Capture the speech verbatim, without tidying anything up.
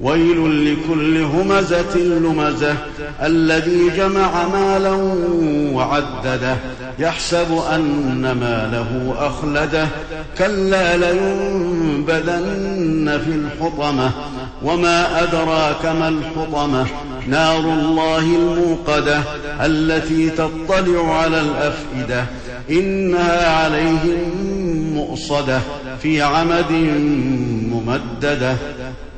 ويل لكل همزة لمزة الذي جمع مالا وعدده يحسب أن ماله أخلده كلا لينبذن في الحطمة وما أدراك ما الحطمة نار الله الموقدة التي تطلع على الأفئدة إنها عليهم مؤصدة في عمد ممددة.